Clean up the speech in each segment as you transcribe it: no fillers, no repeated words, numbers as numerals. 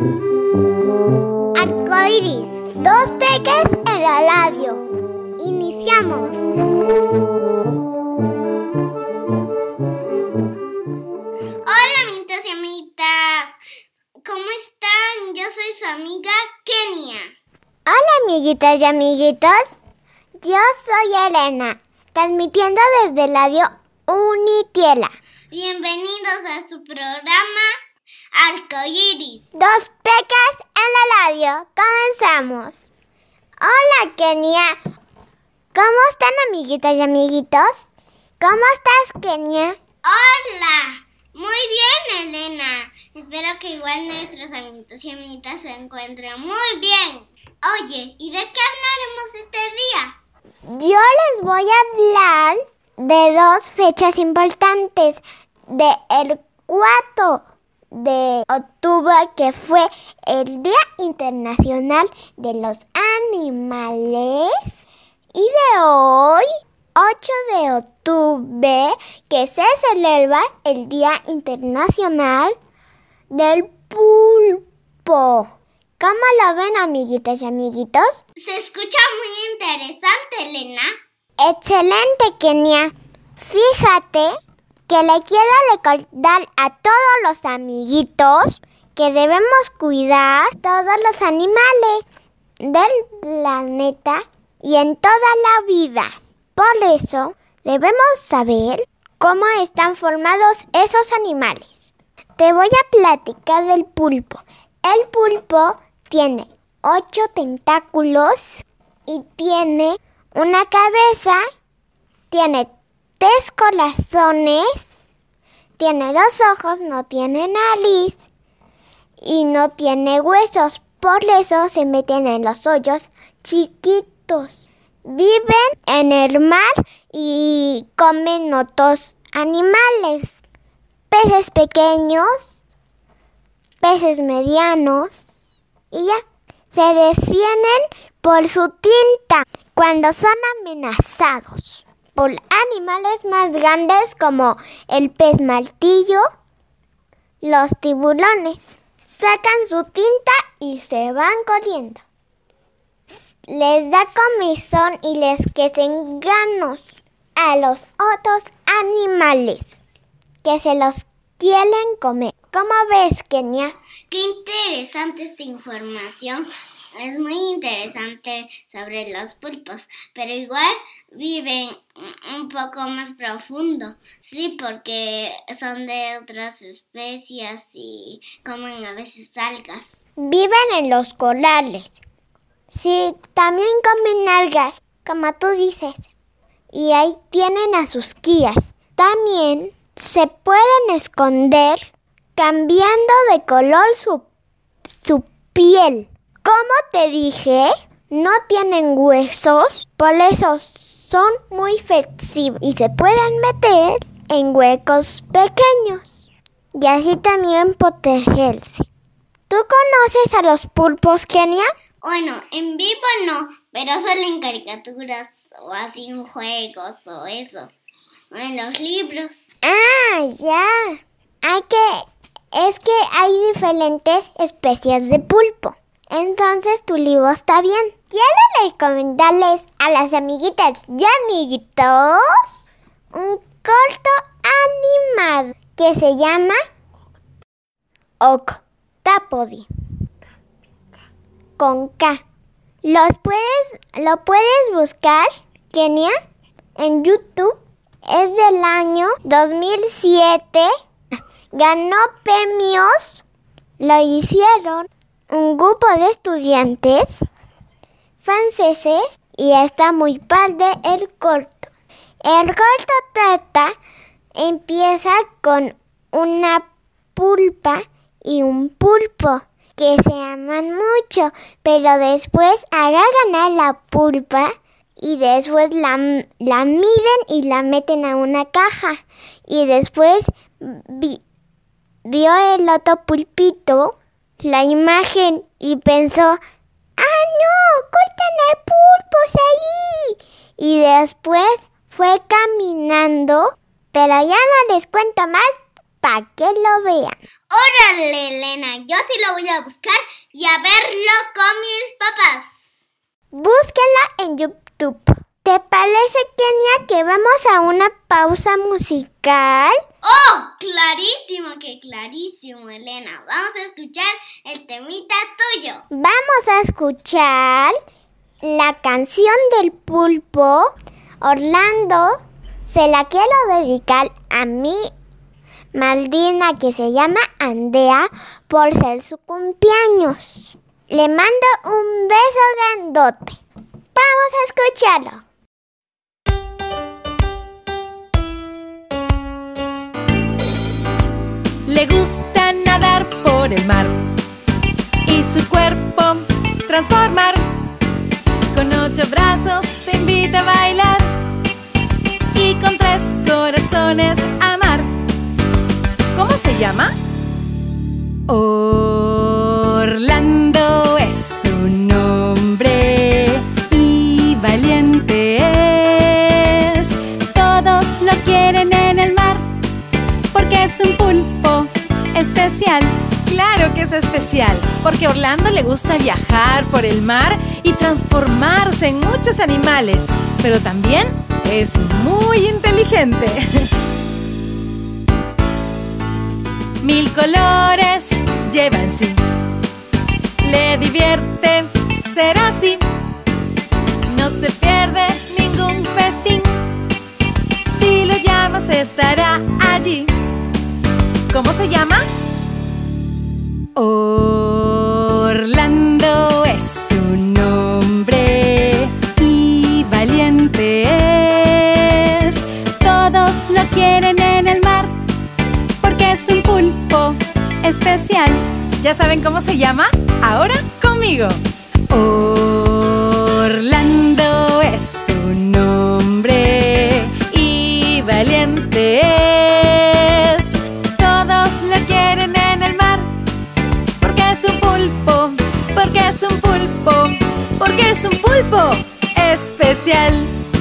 Arcoíris, dos peques en la radio. Iniciamos. Hola, amiguitos y amiguitas. ¿Cómo están? Yo soy su amiga Kenia. Hola, amiguitas y amiguitos. Yo soy Elena, transmitiendo desde Radio Unitiela. Bienvenidos a su programa Arcoíris. Dos pecas en la radio. Comenzamos. Hola, Kenia. ¿Cómo están, amiguitas y amiguitos? ¿Cómo estás, Kenia? Hola. Muy bien, Elena. Espero que igual nuestros amiguitos y amiguitas se encuentren muy bien. Oye, ¿y de qué hablaremos este día? Yo les voy a hablar de dos fechas importantes. El 4 de octubre, que fue el Día Internacional de los Animales. Y de hoy, 8 de octubre, que se celebra el Día Internacional del Pulpo. ¿Cómo lo ven, amiguitas y amiguitos? Se escucha muy interesante, Elena. Excelente, Kenia. Fíjate que le quiero recordar a todos los amiguitos que debemos cuidar todos los animales del planeta y en toda la vida. Por eso, debemos saber cómo están formados esos animales. Te voy a platicar del pulpo. El pulpo tiene 8 tentáculos y tiene una cabeza, tiene 3 corazones, tiene 2 ojos, no tiene nariz y no tiene huesos. Por eso se meten en los hoyos chiquitos. Viven en el mar y comen otros animales. Peces pequeños, peces medianos y ya. Se defienden por su tinta cuando son amenazados por animales más grandes como el pez martillo, los tiburones. Sacan su tinta y se van corriendo. Les da comezón y les crecen ganos a los otros animales que se los quieren comer. ¿Cómo ves, Kenia? Qué interesante esta información. Es muy interesante sobre los pulpos, pero igual viven un poco más profundo. Sí, porque son de otras especies y comen a veces algas. Viven en los corales. Sí, también comen algas, como tú dices. Y ahí tienen a sus crías. También se pueden esconder cambiando de color su piel. Como te dije, no tienen huesos, por eso son muy flexibles y se pueden meter en huecos pequeños y así también protegerse. ¿Tú conoces a los pulpos, Kenia? Bueno, en vivo no, pero solo en caricaturas o así en juegos o eso, o en los libros. Ah, ya. Es que hay diferentes especies de pulpo. Entonces tu libro está bien. Quiero recomendarles a las amiguitas y amiguitos un corto animado que se llama Octapodi con K. Lo puedes buscar, Kenia, en YouTube. Es del año 2007. Ganó premios. Lo hicieron un grupo de estudiantes franceses y está muy padre el corto. El corto empieza con una pulpa y un pulpo que se aman mucho, pero después agarran a la pulpa y después la miden y la meten a una caja. Y después vio el otro pulpito la imagen y pensó, ¡ah, no! ¡Cortan a pulpos ahí! Y después fue caminando, pero ya no les cuento más para que lo vean. ¡Órale, Elena! Yo sí lo voy a buscar y a verlo con mis papás. Búsquenlo en YouTube. ¿Te parece, Kenia, que vamos a una pausa musical? ¡Oh! Clarísimo, Elena. Vamos a escuchar el temita tuyo. Vamos a escuchar la canción del pulpo. Orlando, se la quiero dedicar a mi madrina que se llama Andrea por ser su cumpleaños. Le mando un beso grandote. Vamos a escucharlo. Le gusta nadar por el mar y su cuerpo transformar. Con 8 brazos te invita a bailar y con 3 corazones amar. ¿Cómo se llama? Orlando es su nombre y valiente es. Todos lo quieren en el mar porque es un pulpo especial. Claro que es especial, porque a Orlando le gusta viajar por el mar y transformarse en muchos animales, pero también es muy inteligente. 1000 colores lleva en sí, le divierte ser así, no se pierde ningún festín, si lo llamas estará allí. ¿Cómo se llama? Orlando es su nombre y valiente es. Todos lo quieren en el mar porque es un pulpo especial. ¿Ya saben cómo se llama? Ahora conmigo. Orlando es su nombre y valiente es. Todos lo quieren en el mar porque es un pulpo, porque es un pulpo, porque es un pulpo especial.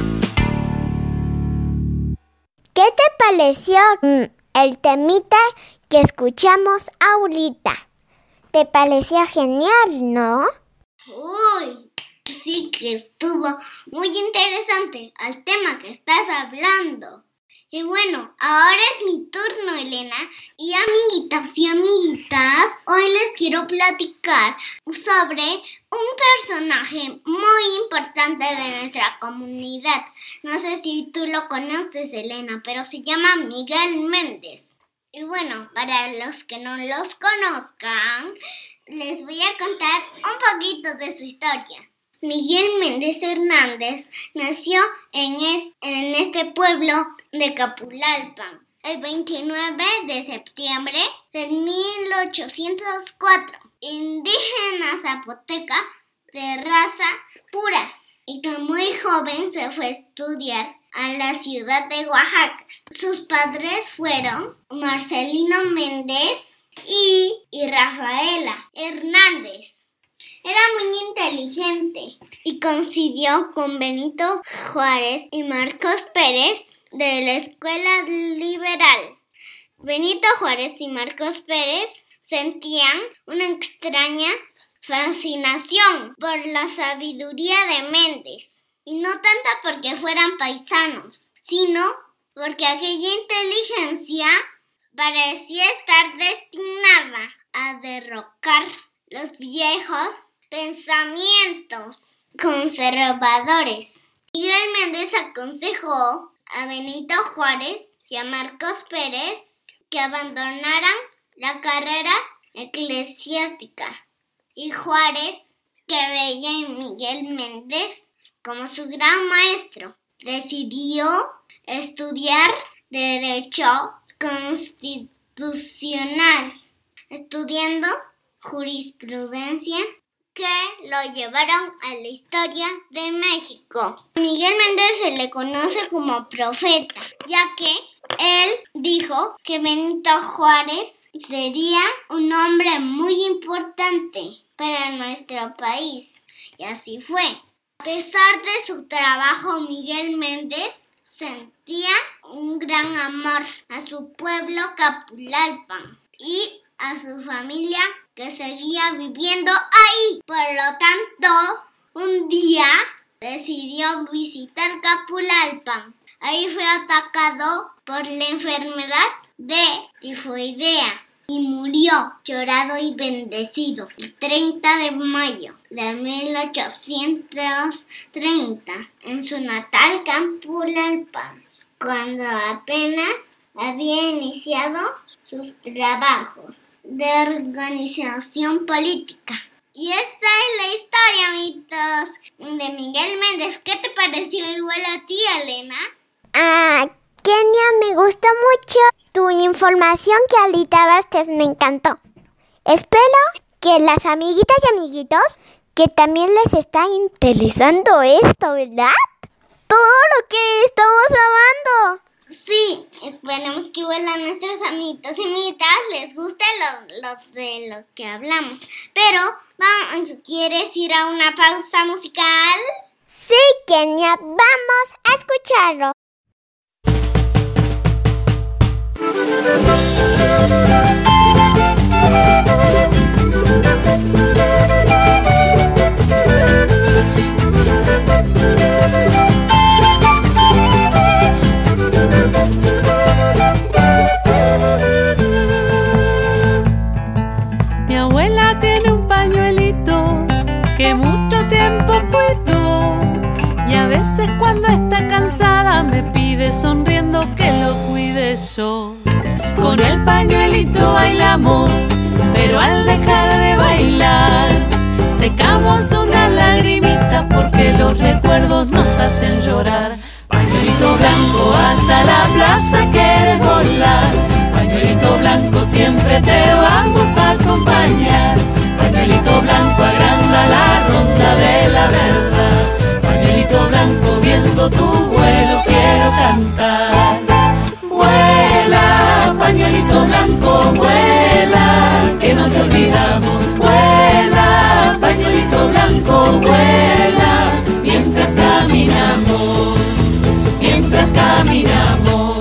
¿Qué te pareció el temita que escuchamos ahorita? ¿Te pareció genial, no? Uy, sí que estuvo muy interesante al tema que estás hablando. Y bueno, ahora es mi turno, Elena. Y amiguitas y amiguitas, hoy les quiero platicar sobre un personaje muy importante de nuestra comunidad. No sé si tú lo conoces, Elena, pero se llama Miguel Méndez. Y bueno, para los que no los conozcan, les voy a contar un poquito de su historia. Miguel Méndez Hernández nació en este pueblo de Capulalpan el 29 de septiembre de 1804. Indígena zapoteca de raza pura, y que muy joven se fue a estudiar a la ciudad de Oaxaca. Sus padres fueron Marcelino Méndez y Rafaela Hernández. Era muy inteligente y coincidió con Benito Juárez y Marcos Pérez de la Escuela Liberal. Benito Juárez y Marcos Pérez sentían una extraña fascinación por la sabiduría de Méndez, y no tanto porque fueran paisanos, sino porque aquella inteligencia parecía estar destinada a derrocar los viejos pensamientos conservadores. Miguel Méndez aconsejó a Benito Juárez y a Marcos Pérez que abandonaran la carrera eclesiástica, y Juárez, que veía en Miguel Méndez como su gran maestro, decidió estudiar Derecho Constitucional, estudiando jurisprudencia, que lo llevaron a la historia de México. A Miguel Méndez se le conoce como profeta, ya que él dijo que Benito Juárez sería un hombre muy importante para nuestro país, y así fue. A pesar de su trabajo, Miguel Méndez sentía un gran amor a su pueblo Capulalpan y a su familia que seguía viviendo ahí. Por lo tanto, un día decidió visitar Capulalpan. Ahí fue atacado por la enfermedad de tifoidea y murió llorado y bendecido el 30 de mayo de 1830 en su natal Capulalpan, cuando apenas había iniciado sus trabajos de organización política. Y esta es la historia, amiguitos, de Miguel Méndez. ¿Qué te pareció igual a ti, Elena? Kenia, me gustó mucho tu información que ahorita vas, que me encantó. Espero que las amiguitas y amiguitos que también les está interesando esto, ¿verdad? Todo lo que estamos hablando. Sí, esperemos que igual a nuestros amiguitos y amiguitas les guste los de lo que hablamos. Pero, ¿quieres ir a una pausa musical? Sí, Kenia, vamos a escucharlo. Mi abuela tiene un pañuelito que mucho tiempo cuidó, y a veces cuando está cansada me pide sonriendo que lo cuide yo. Con el pañuelito bailamos, pero al dejar de bailar secamos una lagrimita porque los recuerdos nos hacen llorar. Pañuelito blanco, hasta la plaza quieres volar. Pañuelito blanco, siempre te vamos a acompañar. Pañuelito blanco, agranda la ronda de la verdad. Pañuelito blanco, viendo tu vuelo quiero cantar. Vuela, pañuelito blanco, vuela, que no te olvidamos. Vuela, pañuelito blanco, vuela, mientras caminamos, mientras caminamos.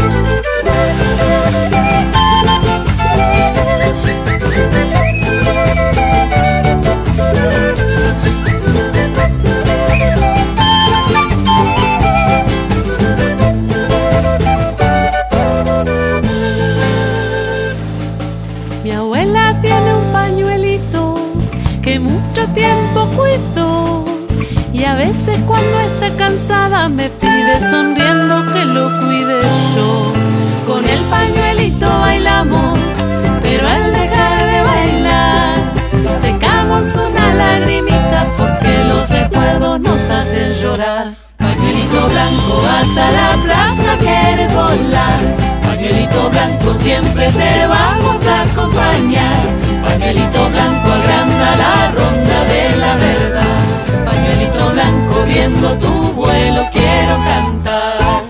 Mi abuela tiene un pañuelito que mucho tiempo cuidó, y a veces cuando está cansada me pide sonriendo que lo cuide yo. Con el pañuelito bailamos, pero al dejar de bailar secamos una lagrimita porque los recuerdos nos hacen llorar. Pañuelito blanco, hasta la plaza quieres volar. Pañuelito blanco, siempre te vamos a acompañar. Pañuelito blanco, agranda la ronda de la verdad. Pañuelito blanco, viendo tu vuelo quiero cantar.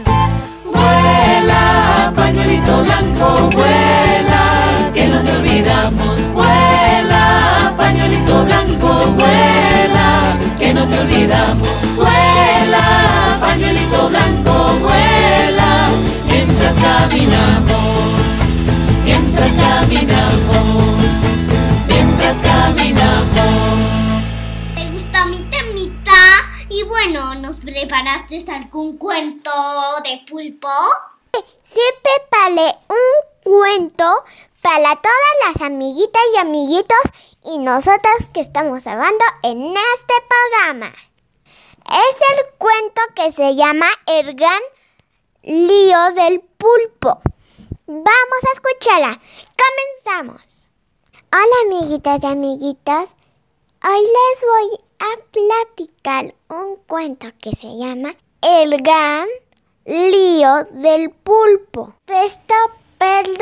Vuela, pañuelito blanco, vuela, que no te olvidamos. Vuela, pañuelito blanco, vuela, que no te olvidamos. Vuela, pañuelito blanco, vuela, mientras caminamos, mientras caminamos, mientras caminamos. ¿Te gustó mi temita? Y bueno, ¿nos preparaste algún cuento de pulpo? Sí, preparé un cuento para todas las amiguitas y amiguitos y nosotras que estamos hablando en este programa. Es el cuento que se llama El gran lío del pulpo. Vamos a escucharla. Comenzamos. Hola, amiguitas y amiguitos. Hoy les voy a platicar un cuento que se llama El gran lío del pulpo. Texto Pedro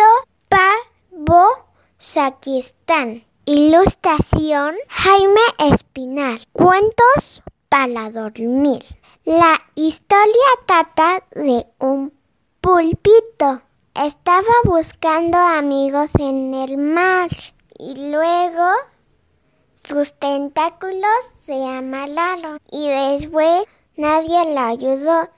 Pablo Sacristán. Ilustración Jaime Espinar. Cuentos para dormir. La historia trata de un pulpito. Estaba buscando amigos en el mar y luego sus tentáculos se amalaron y después nadie lo ayudó.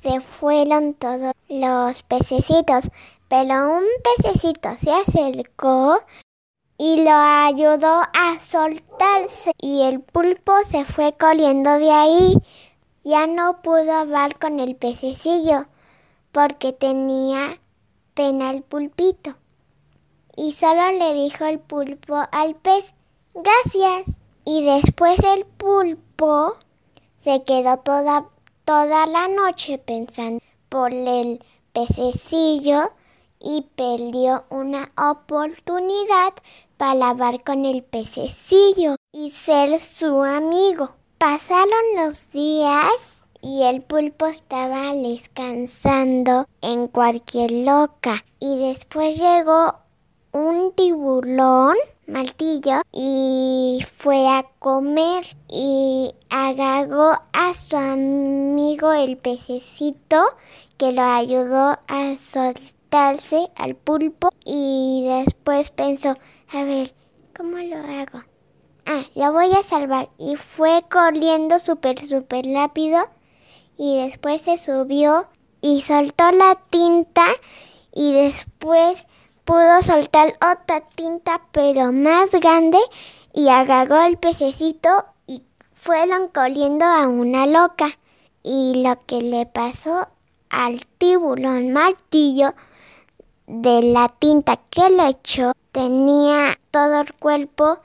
se fueron todos los pececitos, pero un pececito se acercó y lo ayudó a soltarse y el pulpo se fue corriendo de ahí. Ya no pudo hablar con el pececillo porque tenía pena el pulpito. Y solo le dijo el pulpo al pez, gracias. Y después el pulpo se quedó toda la noche pensando por el pececillo y perdió una oportunidad para hablar con el pececillo y ser su amigo. Pasaron los días y el pulpo estaba descansando en cualquier loca. Y después llegó un tiburón martillo y fue a comer y agarró a su amigo el pececito que lo ayudó a soltarse al pulpo y después pensó, a ver, ¿cómo lo hago? Lo voy a salvar. Y fue corriendo súper rápido y después se subió y soltó la tinta y después pudo soltar otra tinta pero más grande y agarró el pececito y fueron corriendo a una loca. Y lo que le pasó al tiburón martillo de la tinta que le echó, tenía todo el cuerpo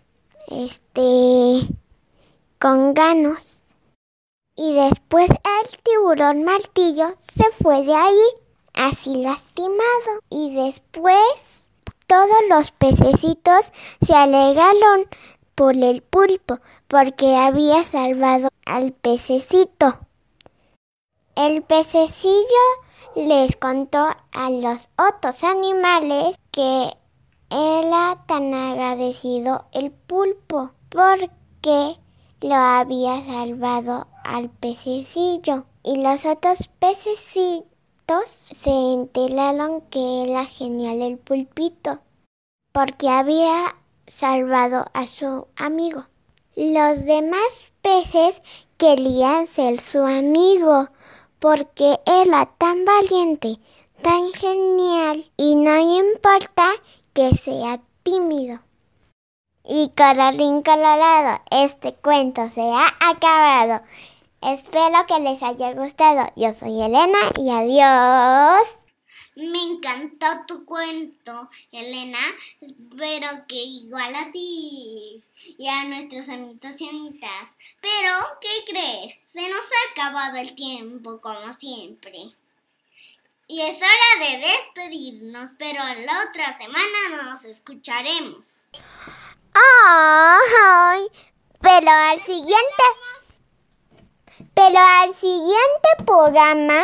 con ganos. Y después el tiburón martillo se fue de ahí, así lastimado. Y después todos los pececitos se alegraron por el pulpo, porque había salvado al pececito. El pececillo les contó a los otros animales que era tan agradecido el pulpo porque lo había salvado al pececillo. Y los otros pececitos se enteraron que era genial el pulpito porque había salvado a su amigo. Los demás peces querían ser su amigo porque era tan valiente, tan genial y no importa que sea tímido. Y colorín colorado, este cuento se ha acabado. Espero que les haya gustado. Yo soy Elena y adiós. Me encantó tu cuento, Elena. Espero que igual a ti y a nuestros amiguitos y amigas. Pero, ¿qué crees? Se nos ha acabado el tiempo, como siempre. Y es hora de despedirnos, pero la otra semana nos escucharemos. ¡Ay! Pero al siguiente programa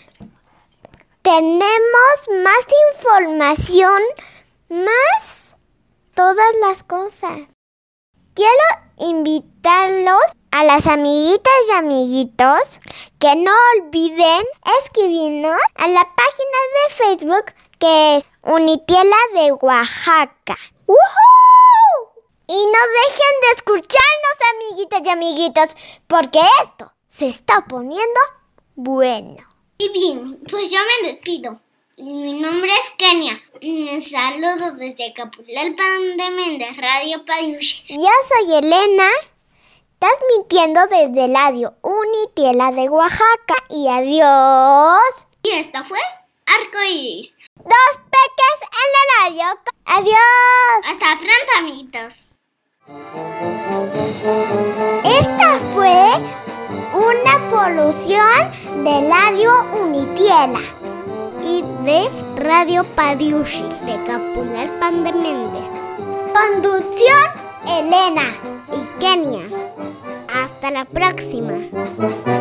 tenemos más información, más todas las cosas. Quiero invitarlos a las amiguitas y amiguitos que no olviden escribirnos a la página de Facebook que es Unitiela de Oaxaca. ¡Woohoo! Y no dejen de escucharnos, amiguitas y amiguitos, porque esto se está poniendo bueno. Y bien, pues yo me despido. Mi nombre es Kenia. Me saludo desde Capulalpan de Méndez, Radio Padiushi. Yo soy Elena, transmitiendo desde Radio Unitiela de Oaxaca. Y adiós. Y esta fue Arcoiris. 2 peques en la radio. Adiós. Hasta pronto, amiguitos. Esta fue una producción de Radio Unitiela y de Radio Padiushi de Capulalpan de Méndez. Conducción Elena y Kenia. Hasta la próxima.